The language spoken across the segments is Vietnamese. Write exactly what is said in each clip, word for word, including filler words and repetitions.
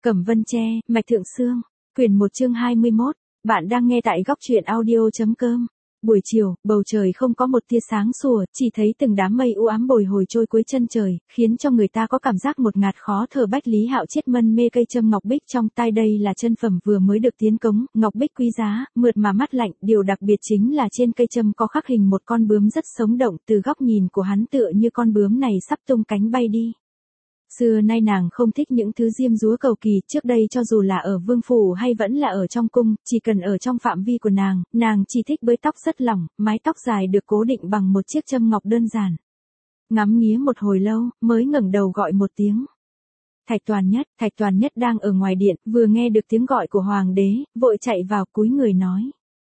Cẩm Vân Tre, Mạch Thượng Sương, quyển một chương hai mươi mốt, bạn đang nghe tại góc truyện audio.com. Buổi chiều, bầu trời không có một tia sáng sủa, chỉ thấy từng đám mây u ám bồi hồi trôi cuối chân trời, khiến cho người ta có cảm giác một ngạt khó thở. Bách Lý Hạo chết mân mê cây châm ngọc bích trong tay, đây là chân phẩm vừa mới được tiến cống, ngọc bích quý giá, mượt mà mát lạnh, điều đặc biệt chính là trên cây châm có khắc hình một con bướm rất sống động, từ góc nhìn của hắn tựa như con bướm này sắp tung cánh bay đi. Xưa nay nàng không thích những thứ diêm dúa cầu kỳ, trước đây cho dù là ở vương phủ hay vẫn là ở trong cung, chỉ cần ở trong phạm vi của nàng, nàng chỉ thích bới tóc rất lỏng, mái tóc dài được cố định bằng một chiếc châm ngọc đơn giản. Ngắm nghía một hồi lâu, mới ngẩng đầu gọi một tiếng. Thạch Toàn Nhất, Thạch Toàn Nhất đang ở ngoài điện, vừa nghe được tiếng gọi của hoàng đế, vội chạy vào cúi người nói.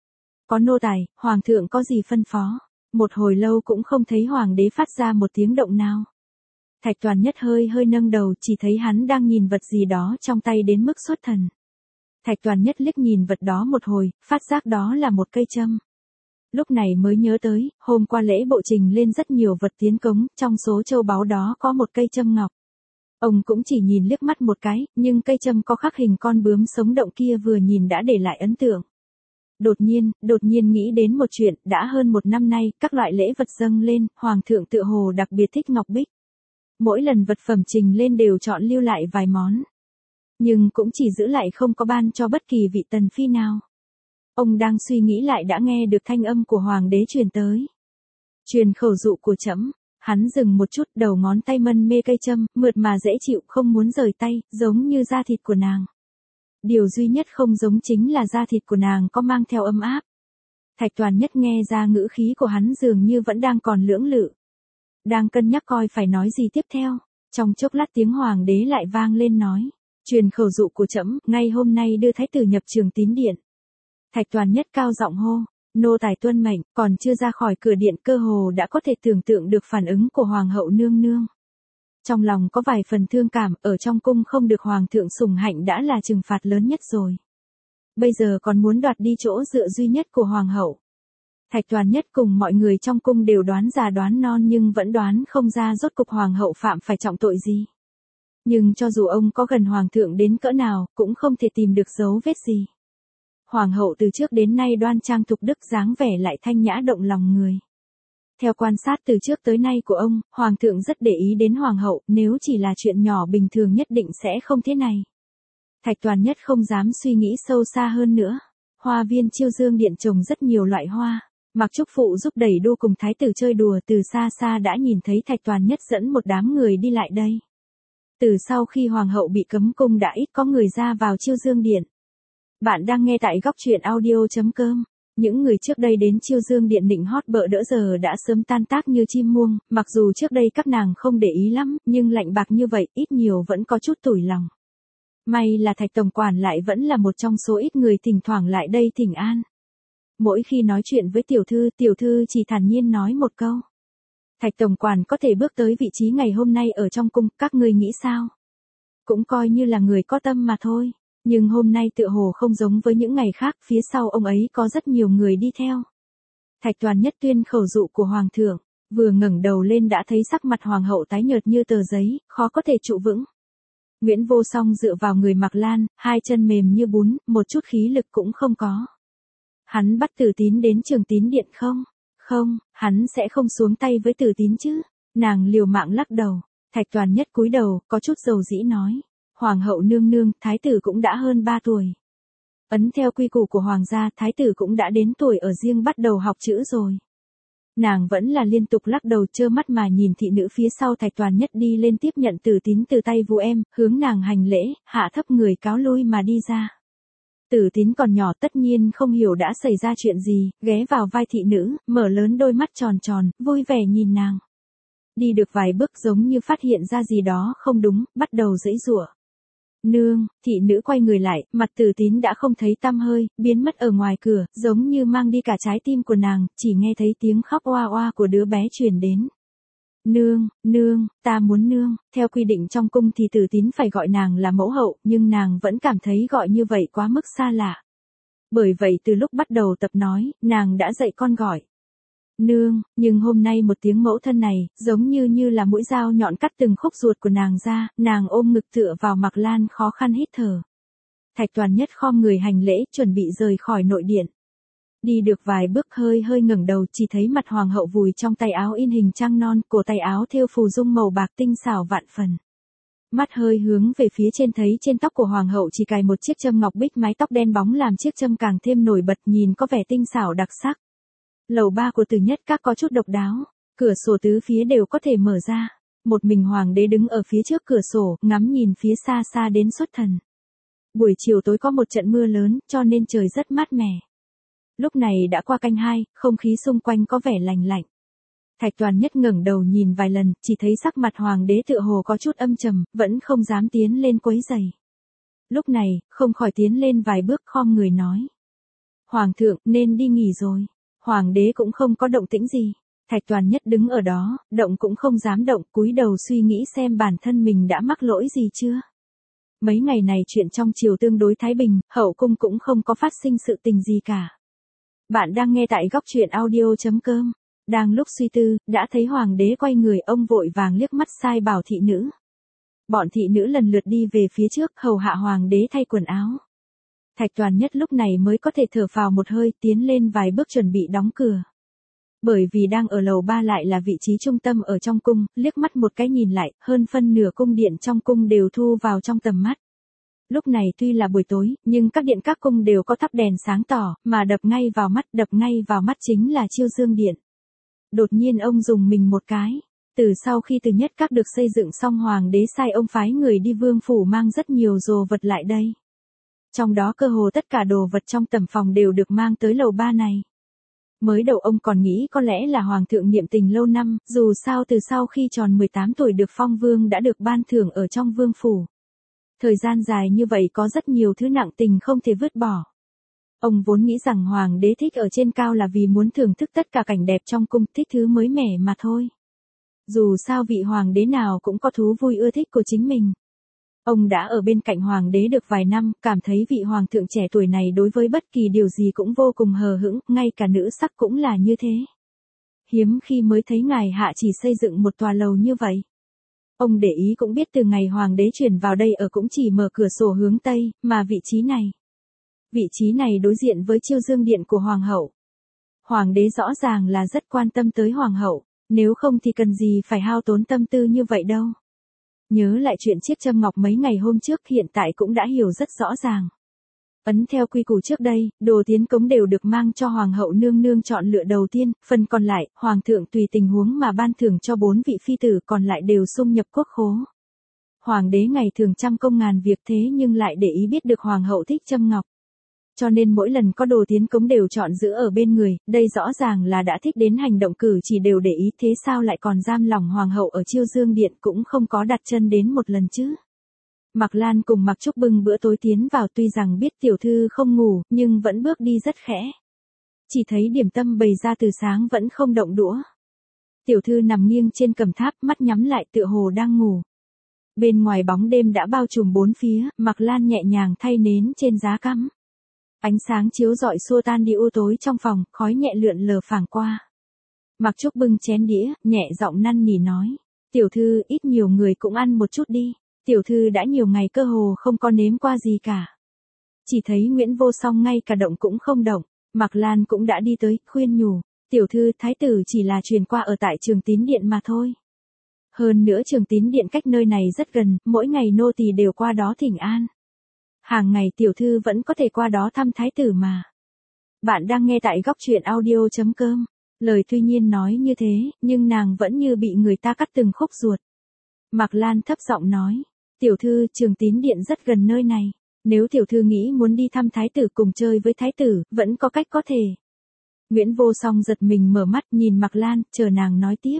Có nô tài, hoàng thượng có gì phân phó? Một hồi lâu cũng không thấy hoàng đế phát ra một tiếng động nào. Thạch Toàn Nhất hơi hơi nâng đầu, chỉ thấy hắn đang nhìn vật gì đó trong tay đến mức xuất thần. Thạch Toàn Nhất liếc nhìn vật đó một hồi, phát giác đó là một cây châm. Lúc này mới nhớ tới, hôm qua lễ bộ trình lên rất nhiều vật tiến cống, trong số châu báu đó có một cây châm ngọc. Ông cũng chỉ nhìn liếc mắt một cái, nhưng cây châm có khắc hình con bướm sống động kia vừa nhìn đã để lại ấn tượng. Đột nhiên, đột nhiên nghĩ đến một chuyện, đã hơn một năm nay, các loại lễ vật dâng lên, hoàng thượng tựa hồ đặc biệt thích ngọc bích. Mỗi lần vật phẩm trình lên đều chọn lưu lại vài món. Nhưng cũng chỉ giữ lại không có ban cho bất kỳ vị tần phi nào. Ông đang suy nghĩ lại đã nghe được thanh âm của hoàng đế truyền tới. Truyền khẩu dụ của trẫm. Hắn dừng một chút, đầu ngón tay mân mê cây châm, mượt mà dễ chịu, không muốn rời tay, giống như da thịt của nàng. Điều duy nhất không giống chính là da thịt của nàng có mang theo âm áp. Thạch Toàn Nhất nghe ra ngữ khí của hắn dường như vẫn đang còn lưỡng lự. Đang cân nhắc coi phải nói gì tiếp theo, trong chốc lát tiếng hoàng đế lại vang lên nói, truyền khẩu dụ của trẫm, ngay hôm nay đưa thái tử nhập Trường Tín điện. Thạch Toàn Nhất cao giọng hô, nô tài tuân mệnh, còn chưa ra khỏi cửa điện cơ hồ đã có thể tưởng tượng được phản ứng của hoàng hậu nương nương. Trong lòng có vài phần thương cảm, ở trong cung không được hoàng thượng sủng hạnh đã là trừng phạt lớn nhất rồi. Bây giờ còn muốn đoạt đi chỗ dựa duy nhất của hoàng hậu. Thạch Toàn Nhất cùng mọi người trong cung đều đoán già đoán non nhưng vẫn đoán không ra rốt cục hoàng hậu phạm phải trọng tội gì. Nhưng cho dù ông có gần hoàng thượng đến cỡ nào, cũng không thể tìm được dấu vết gì. Hoàng hậu từ trước đến nay đoan trang thục đức, dáng vẻ lại thanh nhã động lòng người. Theo quan sát từ trước tới nay của ông, hoàng thượng rất để ý đến hoàng hậu, nếu chỉ là chuyện nhỏ bình thường nhất định sẽ không thế này. Thạch Toàn Nhất không dám suy nghĩ sâu xa hơn nữa. Hoa viên Chiêu Dương điện trồng rất nhiều loại hoa. Mặc Trúc Phụ giúp đẩy đu cùng thái tử chơi đùa, từ xa xa đã nhìn thấy Thạch Toàn Nhất dẫn một đám người đi lại đây. Từ sau khi hoàng hậu bị cấm cung đã ít có người ra vào Chiêu Dương điện. Bạn đang nghe tại góc truyện audio.com. Những người trước đây đến Chiêu Dương điện nịnh hót bợ đỡ giờ đã sớm tan tác như chim muông, mặc dù trước đây các nàng không để ý lắm, nhưng lạnh bạc như vậy ít nhiều vẫn có chút tủi lòng. May là Thạch tổng quản lại vẫn là một trong số ít người thỉnh thoảng lại đây thỉnh an. Mỗi khi nói chuyện với tiểu thư, tiểu thư chỉ thản nhiên nói một câu. Thạch tổng quản có thể bước tới vị trí ngày hôm nay ở trong cung, các ngươi nghĩ sao? Cũng coi như là người có tâm mà thôi. Nhưng hôm nay tựa hồ không giống với những ngày khác, phía sau ông ấy có rất nhiều người đi theo. Thạch Toàn Nhất tuyên khẩu dụ của hoàng thượng, vừa ngẩng đầu lên đã thấy sắc mặt hoàng hậu tái nhợt như tờ giấy, khó có thể trụ vững. Nguyễn Vô Song dựa vào người Mạc Lan, hai chân mềm như bún, một chút khí lực cũng không có. Hắn bắt Tử Tín đến Trường Tín điện không? Không, hắn sẽ không xuống tay với Tử Tín chứ. Nàng liều mạng lắc đầu. Thạch Toàn Nhất cúi đầu, có chút dầu dĩ nói. Hoàng hậu nương nương, thái tử cũng đã hơn ba tuổi. Ấn theo quy củ của hoàng gia, thái tử cũng đã đến tuổi ở riêng bắt đầu học chữ rồi. Nàng vẫn là liên tục lắc đầu trơ mắt mà nhìn thị nữ phía sau Thạch Toàn Nhất đi lên tiếp nhận Tử Tín từ tay Vu Em, hướng nàng hành lễ, hạ thấp người cáo lui mà đi ra. Tử Tín còn nhỏ tất nhiên không hiểu đã xảy ra chuyện gì, ghé vào vai thị nữ, mở lớn đôi mắt tròn tròn, vui vẻ nhìn nàng. Đi được vài bước giống như phát hiện ra gì đó không đúng, bắt đầu giãy giụa. Nương, thị nữ quay người lại, mặt Tử Tín đã không thấy tăm hơi, biến mất ở ngoài cửa, giống như mang đi cả trái tim của nàng, chỉ nghe thấy tiếng khóc oa oa của đứa bé truyền đến. Nương, nương, ta muốn nương, theo quy định trong cung thì Tử Tín phải gọi nàng là mẫu hậu, nhưng nàng vẫn cảm thấy gọi như vậy quá mức xa lạ. Bởi vậy từ lúc bắt đầu tập nói, nàng đã dạy con gọi. Nương, nhưng hôm nay một tiếng mẫu thân này, giống như như là mũi dao nhọn cắt từng khúc ruột của nàng ra, nàng ôm ngực tựa vào Mạc Lan khó khăn hít thở. Thạch Toàn Nhất khom người hành lễ, chuẩn bị rời khỏi nội điện. Đi được vài bước hơi hơi ngẩng đầu, chỉ thấy mặt hoàng hậu vùi trong tay áo in hình trăng non, cổ tay áo thêu phù dung màu bạc tinh xảo vạn phần. Mắt hơi hướng về phía trên, thấy trên tóc của hoàng hậu chỉ cài một chiếc châm ngọc bích, mái tóc đen bóng làm chiếc châm càng thêm nổi bật, nhìn có vẻ tinh xảo đặc sắc. Lầu ba của Từ Nhất Các có chút độc đáo, cửa sổ tứ phía đều có thể mở ra. Một mình hoàng đế đứng ở phía trước cửa sổ, ngắm nhìn phía xa xa đến xuất thần. Buổi chiều tối có một trận mưa lớn, cho nên trời rất mát mẻ. Lúc này đã qua canh hai, không khí xung quanh có vẻ lành lạnh. Thạch Toàn Nhất ngẩng đầu nhìn vài lần, chỉ thấy sắc mặt hoàng đế tựa hồ có chút âm trầm, vẫn không dám tiến lên quấy rầy. Lúc này, không khỏi tiến lên vài bước khom người nói. Hoàng thượng, nên đi nghỉ rồi. Hoàng đế cũng không có động tĩnh gì. Thạch Toàn Nhất đứng ở đó, động cũng không dám động, cúi đầu suy nghĩ xem bản thân mình đã mắc lỗi gì chưa. Mấy ngày này chuyện trong triều tương đối thái bình, hậu cung cũng không có phát sinh sự tình gì cả. Bạn đang nghe tại góc truyện audio chấm com. Đang lúc suy tư, đã thấy hoàng đế quay người, ông vội vàng liếc mắt sai bảo thị nữ. Bọn thị nữ lần lượt đi về phía trước, hầu hạ hoàng đế thay quần áo. Thạch Toàn Nhất lúc này mới có thể thở phào một hơi, tiến lên vài bước chuẩn bị đóng cửa. Bởi vì đang ở lầu ba lại là vị trí trung tâm ở trong cung, liếc mắt một cái nhìn lại, hơn phân nửa cung điện trong cung đều thu vào trong tầm mắt. Lúc này tuy là buổi tối, nhưng các điện các cung đều có thắp đèn sáng tỏ, mà đập ngay vào mắt, đập ngay vào mắt chính là Chiêu Dương Điện. Đột nhiên ông dùng mình một cái. Từ sau khi Từ Nhất Các được xây dựng xong, hoàng đế sai ông phái người đi vương phủ mang rất nhiều đồ vật lại đây. Trong đó cơ hồ tất cả đồ vật trong tầm phòng đều được mang tới lầu ba này. Mới đầu ông còn nghĩ có lẽ là hoàng thượng niệm tình lâu năm, dù sao từ sau khi tròn mười tám tuổi được phong vương đã được ban thưởng ở trong vương phủ. Thời gian dài như vậy có rất nhiều thứ nặng tình không thể vứt bỏ. Ông vốn nghĩ rằng hoàng đế thích ở trên cao là vì muốn thưởng thức tất cả cảnh đẹp trong cung, thích thứ mới mẻ mà thôi. Dù sao vị hoàng đế nào cũng có thú vui ưa thích của chính mình. Ông đã ở bên cạnh hoàng đế được vài năm, cảm thấy vị hoàng thượng trẻ tuổi này đối với bất kỳ điều gì cũng vô cùng hờ hững, ngay cả nữ sắc cũng là như thế. Hiếm khi mới thấy ngài hạ chỉ xây dựng một tòa lầu như vậy. Ông để ý cũng biết từ ngày hoàng đế chuyển vào đây ở cũng chỉ mở cửa sổ hướng tây, mà vị trí này. Vị trí này đối diện với Chiêu Dương Điện của hoàng hậu. Hoàng đế rõ ràng là rất quan tâm tới hoàng hậu, nếu không thì cần gì phải hao tốn tâm tư như vậy đâu. Nhớ lại chuyện chiếc châm ngọc mấy ngày hôm trước, hiện tại cũng đã hiểu rất rõ ràng. Ấn theo quy củ trước đây, đồ tiến cống đều được mang cho hoàng hậu nương nương chọn lựa đầu tiên, phần còn lại, hoàng thượng tùy tình huống mà ban thưởng cho bốn vị phi tử còn lại đều sung nhập quốc khố. Hoàng đế ngày thường trăm công ngàn việc thế nhưng lại để ý biết được hoàng hậu thích châm ngọc. Cho nên mỗi lần có đồ tiến cống đều chọn giữ ở bên người, đây rõ ràng là đã thích đến hành động cử chỉ đều để ý, thế sao lại còn giam lòng hoàng hậu ở Chiêu Dương Điện cũng không có đặt chân đến một lần chứ. Mạc Lan cùng Mạc Trúc bưng bữa tối tiến vào, tuy rằng biết tiểu thư không ngủ, nhưng vẫn bước đi rất khẽ. Chỉ thấy điểm tâm bày ra từ sáng vẫn không động đũa. Tiểu thư nằm nghiêng trên cẩm tháp, mắt nhắm lại tựa hồ đang ngủ. Bên ngoài bóng đêm đã bao trùm bốn phía, Mạc Lan nhẹ nhàng thay nến trên giá cắm. Ánh sáng chiếu rọi xua tan đi u tối trong phòng, khói nhẹ lượn lờ phảng qua. Mạc Trúc bưng chén đĩa, nhẹ giọng năn nỉ nói. Tiểu thư, ít nhiều người cũng ăn một chút đi. Tiểu thư đã nhiều ngày cơ hồ không có nếm qua gì cả. Chỉ thấy Nguyễn Vô Song ngay cả động cũng không động. Mạc Lan cũng đã đi tới, khuyên nhủ. Tiểu thư, thái tử chỉ là truyền qua ở tại Trường Tín Điện mà thôi. Hơn nữa Trường Tín Điện cách nơi này rất gần, mỗi ngày nô tỳ đều qua đó thỉnh an. Hàng ngày tiểu thư vẫn có thể qua đó thăm thái tử mà. Bạn đang nghe tại góc truyện audio chấm com. Lời tuy nhiên nói như thế, nhưng nàng vẫn như bị người ta cắt từng khúc ruột. Mạc Lan thấp giọng nói. Tiểu thư, Trường Tín Điện rất gần nơi này. Nếu tiểu thư nghĩ muốn đi thăm thái tử cùng chơi với thái tử, vẫn có cách có thể. Nguyễn Vô Song giật mình mở mắt nhìn Mạc Lan, chờ nàng nói tiếp.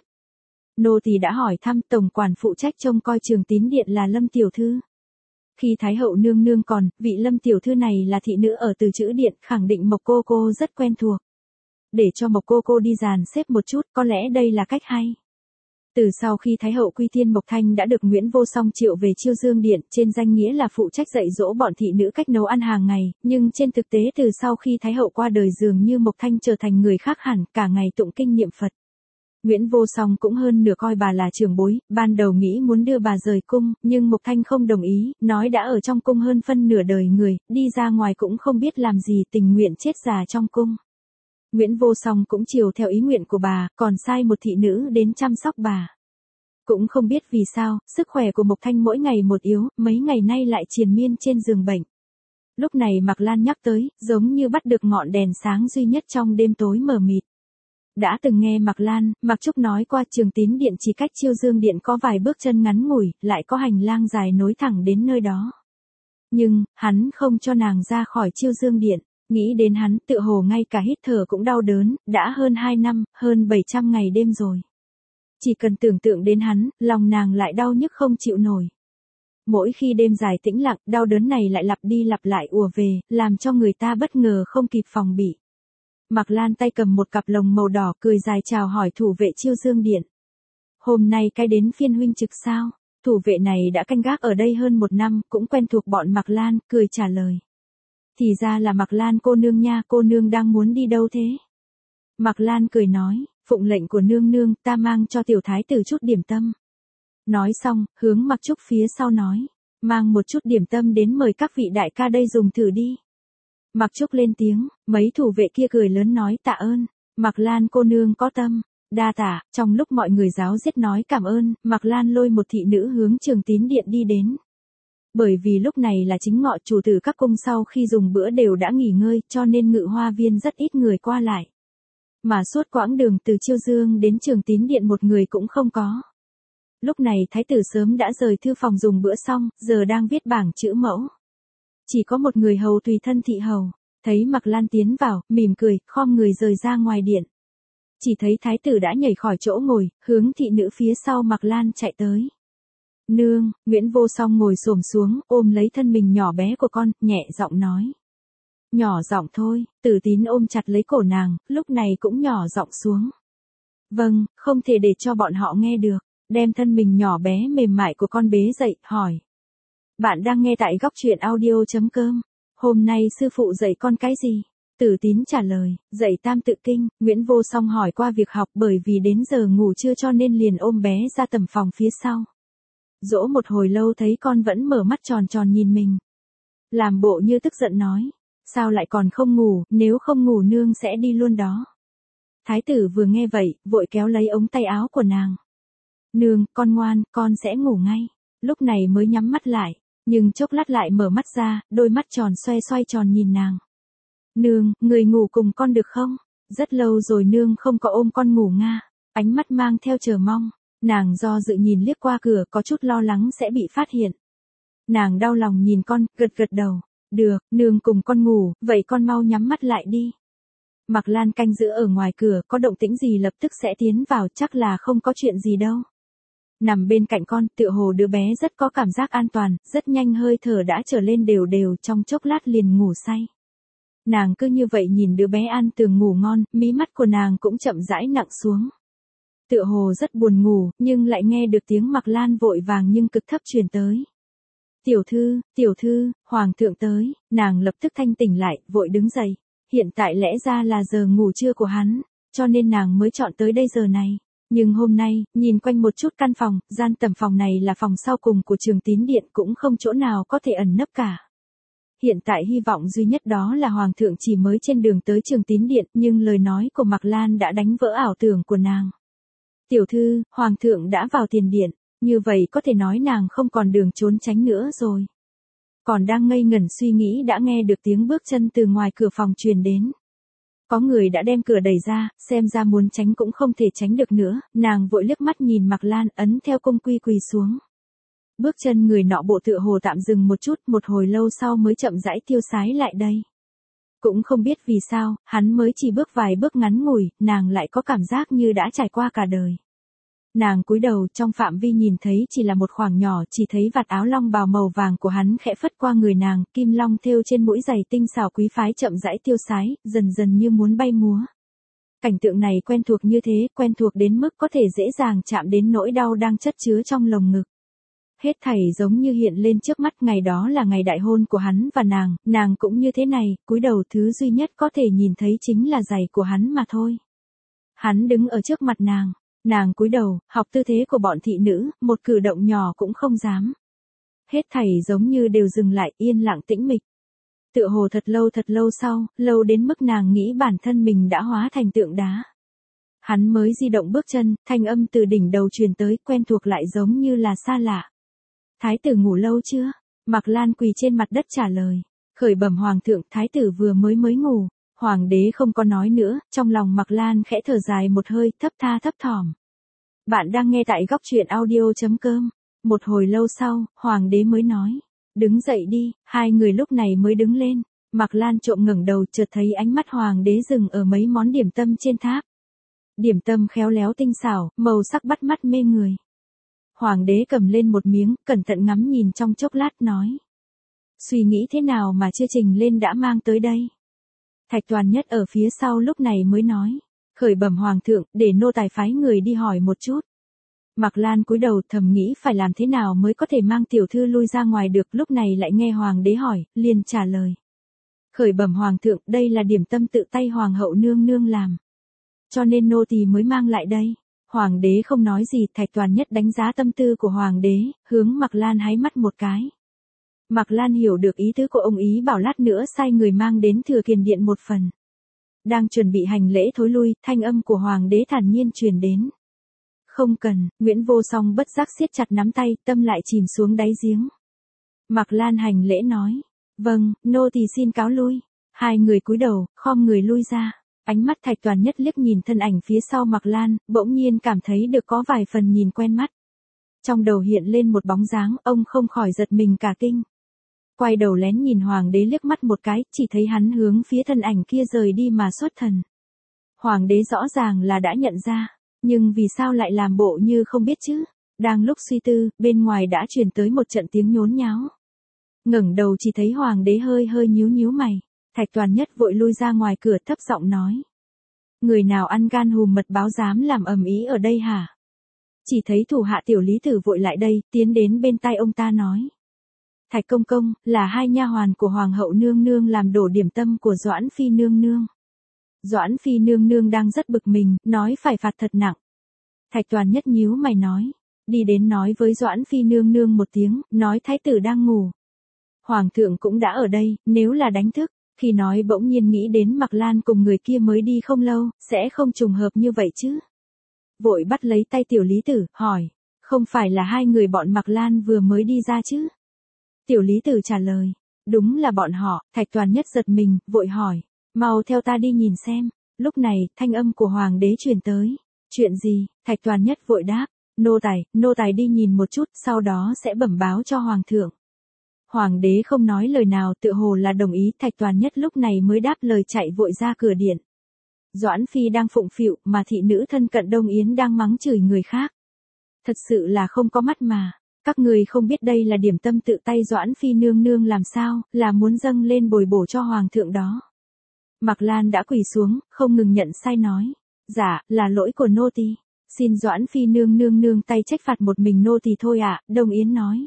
Nô tỳ đã hỏi thăm tổng quản phụ trách trông coi Trường Tín Điện là Lâm tiểu thư. Khi Thái hậu nương nương còn, vị Lâm tiểu thư này là thị nữ ở Từ Chữ Điện, khẳng định Mộc cô cô rất quen thuộc. Để cho Mộc cô cô đi dàn xếp một chút, có lẽ đây là cách hay. Từ sau khi Thái hậu quy tiên Mộc Thanh đã được Nguyễn Vô Song triệu về Chiêu Dương Điện, trên danh nghĩa là phụ trách dạy dỗ bọn thị nữ cách nấu ăn hàng ngày, nhưng trên thực tế từ sau khi Thái hậu qua đời dường như Mộc Thanh trở thành người khác hẳn, cả ngày tụng kinh niệm Phật. Nguyễn Vô Song cũng hơn nửa coi bà là trưởng bối, ban đầu nghĩ muốn đưa bà rời cung, nhưng Mộc Thanh không đồng ý, nói đã ở trong cung hơn phân nửa đời người, đi ra ngoài cũng không biết làm gì, tình nguyện chết già trong cung. Nguyễn Vô Song cũng chiều theo ý nguyện của bà, còn sai một thị nữ đến chăm sóc bà. Cũng không biết vì sao, sức khỏe của Mộc Thanh mỗi ngày một yếu, mấy ngày nay lại triền miên trên giường bệnh. Lúc này Mạc Lan nhắc tới, giống như bắt được ngọn đèn sáng duy nhất trong đêm tối mờ mịt. Đã từng nghe Mạc Lan, Mạc Trúc nói qua Trường Tín Điện chỉ cách Chiêu Dương Điện có vài bước chân ngắn ngủi, lại có hành lang dài nối thẳng đến nơi đó. Nhưng, hắn không cho nàng ra khỏi Chiêu Dương Điện. Nghĩ đến hắn, tự hồ ngay cả hít thở cũng đau đớn, đã hơn hai năm, hơn bảy trăm ngày đêm rồi. Chỉ cần tưởng tượng đến hắn, lòng nàng lại đau nhức không chịu nổi. Mỗi khi đêm dài tĩnh lặng, đau đớn này lại lặp đi lặp lại ùa về, làm cho người ta bất ngờ không kịp phòng bị. Mạc Lan tay cầm một cặp lồng màu đỏ cười dài chào hỏi thủ vệ Chiêu Dương Điện. Hôm nay cái đến phiên huynh trực sao? Thủ vệ này đã canh gác ở đây hơn một năm, cũng quen thuộc bọn Mạc Lan, cười trả lời. Thì ra là Mạc Lan cô nương nha, cô nương đang muốn đi đâu thế? Mạc Lan cười nói, phụng lệnh của nương nương, ta mang cho tiểu thái tử chút điểm tâm. Nói xong, hướng Mạc Trúc phía sau nói, mang một chút điểm tâm đến mời các vị đại ca đây dùng thử đi. Mạc Trúc lên tiếng, mấy thủ vệ kia cười lớn nói tạ ơn, Mạc Lan cô nương có tâm, đa tạ. Trong lúc mọi người giáo giết nói cảm ơn, Mạc Lan lôi một thị nữ hướng Trường Tín Điện đi đến. Bởi vì lúc này là chính ngọ, chủ tử các cung sau khi dùng bữa đều đã nghỉ ngơi, cho nên Ngự Hoa Viên rất ít người qua lại. Mà suốt quãng đường từ Chiêu Dương đến Trường Tín Điện một người cũng không có. Lúc này thái tử sớm đã rời thư phòng dùng bữa xong, giờ đang viết bảng chữ mẫu. Chỉ có một người hầu tùy thân thị hầu, thấy Mạc Lan tiến vào, mỉm cười, khom người rời ra ngoài điện. Chỉ thấy thái tử đã nhảy khỏi chỗ ngồi, hướng thị nữ phía sau Mạc Lan chạy tới. Nương, Nguyễn Vô Song ngồi xổm xuống, ôm lấy thân mình nhỏ bé của con, nhẹ giọng nói. Nhỏ giọng thôi, Tử Tín ôm chặt lấy cổ nàng, lúc này cũng nhỏ giọng xuống. Vâng, không thể để cho bọn họ nghe được, đem thân mình nhỏ bé mềm mại của con bế dậy, hỏi. Bạn đang nghe tại góc truyện audio chấm com. Hôm nay sư phụ dạy con cái gì? Tử Tín trả lời, dạy Tam Tự Kinh. Nguyễn Vô Song hỏi qua việc học bởi vì đến giờ ngủ trưa cho nên liền ôm bé ra tầm phòng phía sau. Dỗ một hồi lâu thấy con vẫn mở mắt tròn tròn nhìn mình. Làm bộ như tức giận nói, sao lại còn không ngủ, nếu không ngủ nương sẽ đi luôn đó. Thái tử vừa nghe vậy, vội kéo lấy ống tay áo của nàng. Nương, con ngoan, con sẽ ngủ ngay. Lúc này mới nhắm mắt lại, nhưng chốc lát lại mở mắt ra, đôi mắt tròn xoay xoay tròn nhìn nàng. Nương, người ngủ cùng con được không? Rất lâu rồi nương không có ôm con ngủ nga. Ánh mắt mang theo chờ mong. Nàng do dự nhìn liếc qua cửa, có chút lo lắng sẽ bị phát hiện. Nàng đau lòng nhìn con, gật gật đầu. Được, nương cùng con ngủ, vậy con mau nhắm mắt lại đi. Mạc Lan canh giữ ở ngoài cửa, có động tĩnh gì lập tức sẽ tiến vào, chắc là không có chuyện gì đâu. Nằm bên cạnh con, tựa hồ đứa bé rất có cảm giác an toàn, rất nhanh hơi thở đã trở lên đều đều, trong chốc lát liền ngủ say. Nàng cứ như vậy nhìn đứa bé an tường ngủ ngon, mí mắt của nàng cũng chậm rãi nặng xuống. Tựa hồ rất buồn ngủ, nhưng lại nghe được tiếng Mạc Lan vội vàng nhưng cực thấp truyền tới. Tiểu thư, tiểu thư, hoàng thượng tới, nàng lập tức thanh tỉnh lại, vội đứng dậy. Hiện tại lẽ ra là giờ ngủ trưa của hắn, cho nên nàng mới chọn tới đây giờ này. Nhưng hôm nay, nhìn quanh một chút căn phòng, gian tầm phòng này là phòng sau cùng của Trường Tín Điện, cũng không chỗ nào có thể ẩn nấp cả. Hiện tại hy vọng duy nhất đó là hoàng thượng chỉ mới trên đường tới Trường Tín Điện, nhưng lời nói của Mạc Lan đã đánh vỡ ảo tưởng của nàng. Tiểu thư, hoàng thượng đã vào tiền điện, như vậy có thể nói nàng không còn đường trốn tránh nữa rồi. Còn đang ngây ngẩn suy nghĩ đã nghe được tiếng bước chân từ ngoài cửa phòng truyền đến. Có người đã đem cửa đẩy ra, xem ra muốn tránh cũng không thể tránh được nữa, nàng vội liếc mắt nhìn Mạc Lan ấn theo cung quy quỳ xuống. Bước chân người nọ bộ tựa hồ tạm dừng một chút, một hồi lâu sau mới chậm rãi tiêu sái lại đây. Cũng không biết vì sao, hắn mới chỉ bước vài bước ngắn ngủi, nàng lại có cảm giác như đã trải qua cả đời. Nàng cúi đầu, trong phạm vi nhìn thấy chỉ là một khoảng nhỏ, chỉ thấy vạt áo long bào màu vàng của hắn khẽ phất qua người nàng, kim long thêu trên mũi giày tinh xảo quý phái chậm rãi tiêu sái, dần dần như muốn bay múa. Cảnh tượng này quen thuộc như thế, quen thuộc đến mức có thể dễ dàng chạm đến nỗi đau đang chất chứa trong lồng ngực. Hết thảy giống như hiện lên trước mắt, ngày đó là ngày đại hôn của hắn và nàng, nàng cũng như thế này, cúi đầu thứ duy nhất có thể nhìn thấy chính là giày của hắn mà thôi. Hắn đứng ở trước mặt nàng, nàng cúi đầu, học tư thế của bọn thị nữ, một cử động nhỏ cũng không dám. Hết thảy giống như đều dừng lại, yên lặng tĩnh mịch. Tựa hồ thật lâu thật lâu sau, lâu đến mức nàng nghĩ bản thân mình đã hóa thành tượng đá. Hắn mới di động bước chân, thanh âm từ đỉnh đầu truyền tới, quen thuộc lại giống như là xa lạ. Thái tử ngủ lâu chưa? Mạc Lan quỳ trên mặt đất trả lời. Khởi bẩm hoàng thượng, thái tử vừa mới mới ngủ. Hoàng đế không có nói nữa, trong lòng Mạc Lan khẽ thở dài một hơi, thấp tha thấp thỏm. Bạn đang nghe tại góc truyện audio.com. Một hồi lâu sau, hoàng đế mới nói. Đứng dậy đi, hai người lúc này mới đứng lên. Mạc Lan trộm ngẩng đầu, chợt thấy ánh mắt hoàng đế dừng ở mấy món điểm tâm trên tháp. Điểm tâm khéo léo tinh xảo, màu sắc bắt mắt mê người. Hoàng đế cầm lên một miếng, cẩn thận ngắm nhìn trong chốc lát nói. Suy nghĩ thế nào mà chưa trình lên đã mang tới đây? Thạch Toàn Nhất ở phía sau lúc này mới nói. Khởi bẩm hoàng thượng, để nô tài phái người đi hỏi một chút. Mạc Lan cúi đầu thầm nghĩ phải làm thế nào mới có thể mang tiểu thư lui ra ngoài được, lúc này lại nghe hoàng đế hỏi, liền trả lời. Khởi bẩm hoàng thượng, đây là điểm tâm tự tay hoàng hậu nương nương làm. Cho nên nô tỳ mới mang lại đây. Hoàng đế không nói gì, Thạch Toàn Nhất đánh giá tâm tư của hoàng đế, hướng Mạc Lan háy mắt một cái. Mạc Lan hiểu được ý tứ của ông, ý bảo lát nữa sai người mang đến Thừa Kiền Điện một phần. Đang chuẩn bị hành lễ thối lui, thanh âm của hoàng đế thản nhiên truyền đến. Không cần, Nguyễn Vô Song bất giác siết chặt nắm tay, tâm lại chìm xuống đáy giếng. Mạc Lan hành lễ nói. Vâng, nô tỳ xin cáo lui. Hai người cúi đầu, khom người lui ra. Ánh mắt Thạch Toàn Nhất liếc nhìn thân ảnh phía sau Mạc Lan, bỗng nhiên cảm thấy được có vài phần nhìn quen mắt. Trong đầu hiện lên một bóng dáng, ông không khỏi giật mình cả kinh. Quay đầu lén nhìn hoàng đế liếc mắt một cái, chỉ thấy hắn hướng phía thân ảnh kia rời đi mà xuất thần. Hoàng đế rõ ràng là đã nhận ra, nhưng vì sao lại làm bộ như không biết chứ? Đang lúc suy tư, bên ngoài đã truyền tới một trận tiếng nhốn nháo. Ngẩng đầu chỉ thấy hoàng đế hơi hơi nhíu nhíu mày. Thạch Toàn Nhất vội lui ra ngoài cửa, thấp giọng nói. Người nào ăn gan hùm mật báo dám làm ầm ĩ ở đây hả? Chỉ thấy thủ hạ tiểu lý tử vội lại đây, tiến đến bên tai ông ta nói. Thạch công công, là hai nha hoàn của hoàng hậu nương nương làm đổ điểm tâm của Doãn Phi nương nương. Doãn Phi nương nương đang rất bực mình, nói phải phạt thật nặng. Thạch Toàn Nhất nhíu mày nói. Đi đến nói với Doãn Phi nương nương một tiếng, nói thái tử đang ngủ. Hoàng thượng cũng đã ở đây, nếu là đánh thức. Khi nói bỗng nhiên nghĩ đến Mạc Lan cùng người kia mới đi không lâu, sẽ không trùng hợp như vậy chứ. Vội bắt lấy tay tiểu lý tử, hỏi. Không phải là hai người bọn Mạc Lan vừa mới đi ra chứ? Tiểu lý tử trả lời. Đúng là bọn họ. Thạch Toàn Nhất giật mình, vội hỏi. Mau theo ta đi nhìn xem. Lúc này, thanh âm của hoàng đế truyền tới. Chuyện gì? Thạch Toàn Nhất vội đáp. Nô tài, nô tài đi nhìn một chút, sau đó sẽ bẩm báo cho hoàng thượng. Hoàng đế không nói lời nào, tựa hồ là đồng ý. Thạch Toàn Nhất lúc này mới đáp lời chạy vội ra cửa điện. Doãn Phi đang phụng phịu, mà thị nữ thân cận Đông Yến đang mắng chửi người khác. Thật sự là không có mắt mà. Các người không biết đây là điểm tâm tự tay Doãn Phi nương nương làm sao, là muốn dâng lên bồi bổ cho hoàng thượng đó. Mạc Lan đã quỳ xuống, không ngừng nhận sai nói. Dạ, là lỗi của nô tỳ. Xin Doãn Phi nương nương nương tay trách phạt một mình nô tỳ thôi ạ, Đông Yến nói.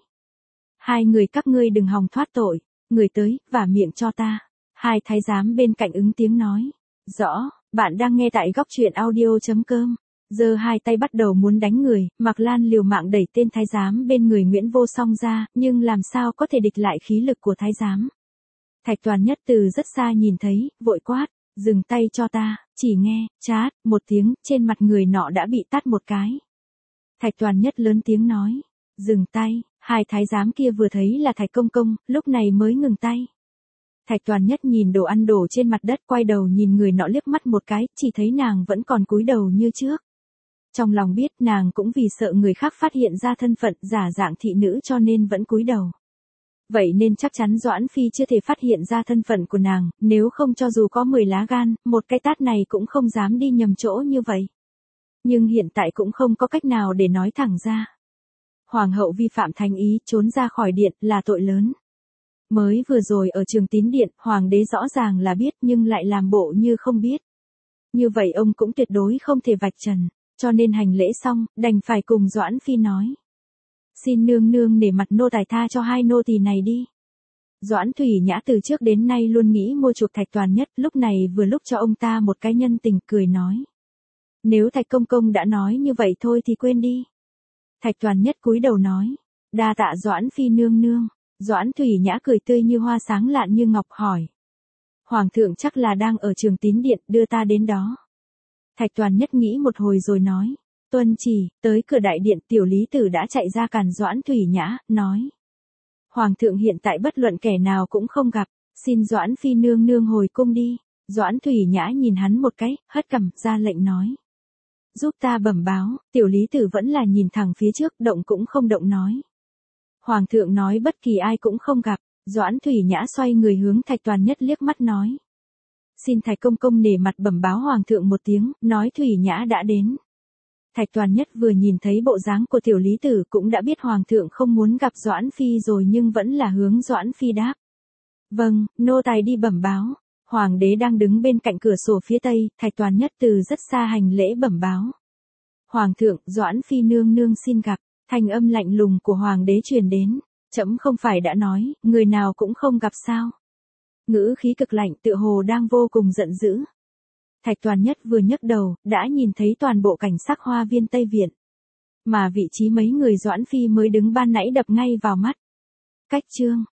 Hai người các ngươi đừng hòng thoát tội, người tới, vả miệng cho ta. Hai thái giám bên cạnh ứng tiếng nói. Rõ, bạn đang nghe tại góc truyện audio.com. Giơ hai tay bắt đầu muốn đánh người, Mạc Lan liều mạng đẩy tên thái giám bên người Nguyễn Vô Song ra, nhưng làm sao có thể địch lại khí lực của thái giám. Thạch Toàn Nhất từ rất xa nhìn thấy, vội quát, dừng tay cho ta, chỉ nghe, chát, một tiếng, trên mặt người nọ đã bị tát một cái. Thạch Toàn Nhất lớn tiếng nói, dừng tay. Hai thái giám kia vừa thấy là Thạch công công, lúc này mới ngừng tay. Thạch Toàn Nhất nhìn đồ ăn đổ trên mặt đất, quay đầu nhìn người nọ liếc mắt một cái, chỉ thấy nàng vẫn còn cúi đầu như trước. Trong lòng biết nàng cũng vì sợ người khác phát hiện ra thân phận giả dạng thị nữ cho nên vẫn cúi đầu. Vậy nên chắc chắn Doãn Phi chưa thể phát hiện ra thân phận của nàng, nếu không cho dù có mười lá gan, một cái tát này cũng không dám đi nhầm chỗ như vậy. Nhưng hiện tại cũng không có cách nào để nói thẳng ra. Hoàng hậu vi phạm thánh ý, trốn ra khỏi điện là tội lớn. Mới vừa rồi ở Trường Tín Điện, hoàng đế rõ ràng là biết nhưng lại làm bộ như không biết. Như vậy ông cũng tuyệt đối không thể vạch trần, cho nên hành lễ xong, đành phải cùng Doãn Phi nói. Xin nương nương nể mặt nô tài tha cho hai nô tỳ này đi. Doãn Thủy Nhã từ trước đến nay luôn nghĩ mua chuộc Thạch Toàn Nhất, lúc này vừa lúc cho ông ta một cái nhân tình, cười nói. Nếu Thạch công công đã nói như vậy thôi thì quên đi. Thạch Toàn Nhất cúi đầu nói. Đa tạ Doãn Phi nương nương. Doãn Thủy Nhã cười tươi như hoa sáng lạn như ngọc hỏi. Hoàng thượng chắc là đang ở Trường Tín Điện, đưa ta đến đó. Thạch Toàn Nhất nghĩ một hồi rồi nói. Tuân chỉ, tới cửa đại điện tiểu lý tử đã chạy ra cản Doãn Thủy Nhã, nói. Hoàng thượng hiện tại bất luận kẻ nào cũng không gặp, xin Doãn Phi nương nương hồi cung đi. Doãn Thủy Nhã nhìn hắn một cái, hất cằm, ra lệnh nói. Giúp ta bẩm báo, tiểu lý tử vẫn là nhìn thẳng phía trước, động cũng không động nói. Hoàng thượng nói bất kỳ ai cũng không gặp. Doãn Thủy Nhã xoay người hướng Thạch Toàn Nhất liếc mắt nói. Xin Thạch công công nể mặt bẩm báo Hoàng thượng một tiếng, nói Thủy Nhã đã đến. Thạch Toàn Nhất vừa nhìn thấy bộ dáng của tiểu lý tử cũng đã biết Hoàng thượng không muốn gặp Doãn Phi rồi, nhưng vẫn là hướng Doãn Phi đáp. Vâng, nô tài đi bẩm báo. Hoàng đế đang đứng bên cạnh cửa sổ phía tây, Thạch Toàn Nhất từ rất xa hành lễ bẩm báo. Hoàng thượng, Doãn Phi nương nương xin gặp. Thanh âm lạnh lùng của Hoàng đế truyền đến. Trẫm không phải đã nói, người nào cũng không gặp sao. Ngữ khí cực lạnh tựa hồ đang vô cùng giận dữ. Thạch Toàn Nhất vừa nhấc đầu, đã nhìn thấy toàn bộ cảnh sắc hoa viên Tây Viện. Mà vị trí mấy người Doãn Phi mới đứng ban nãy đập ngay vào mắt. Cách chương.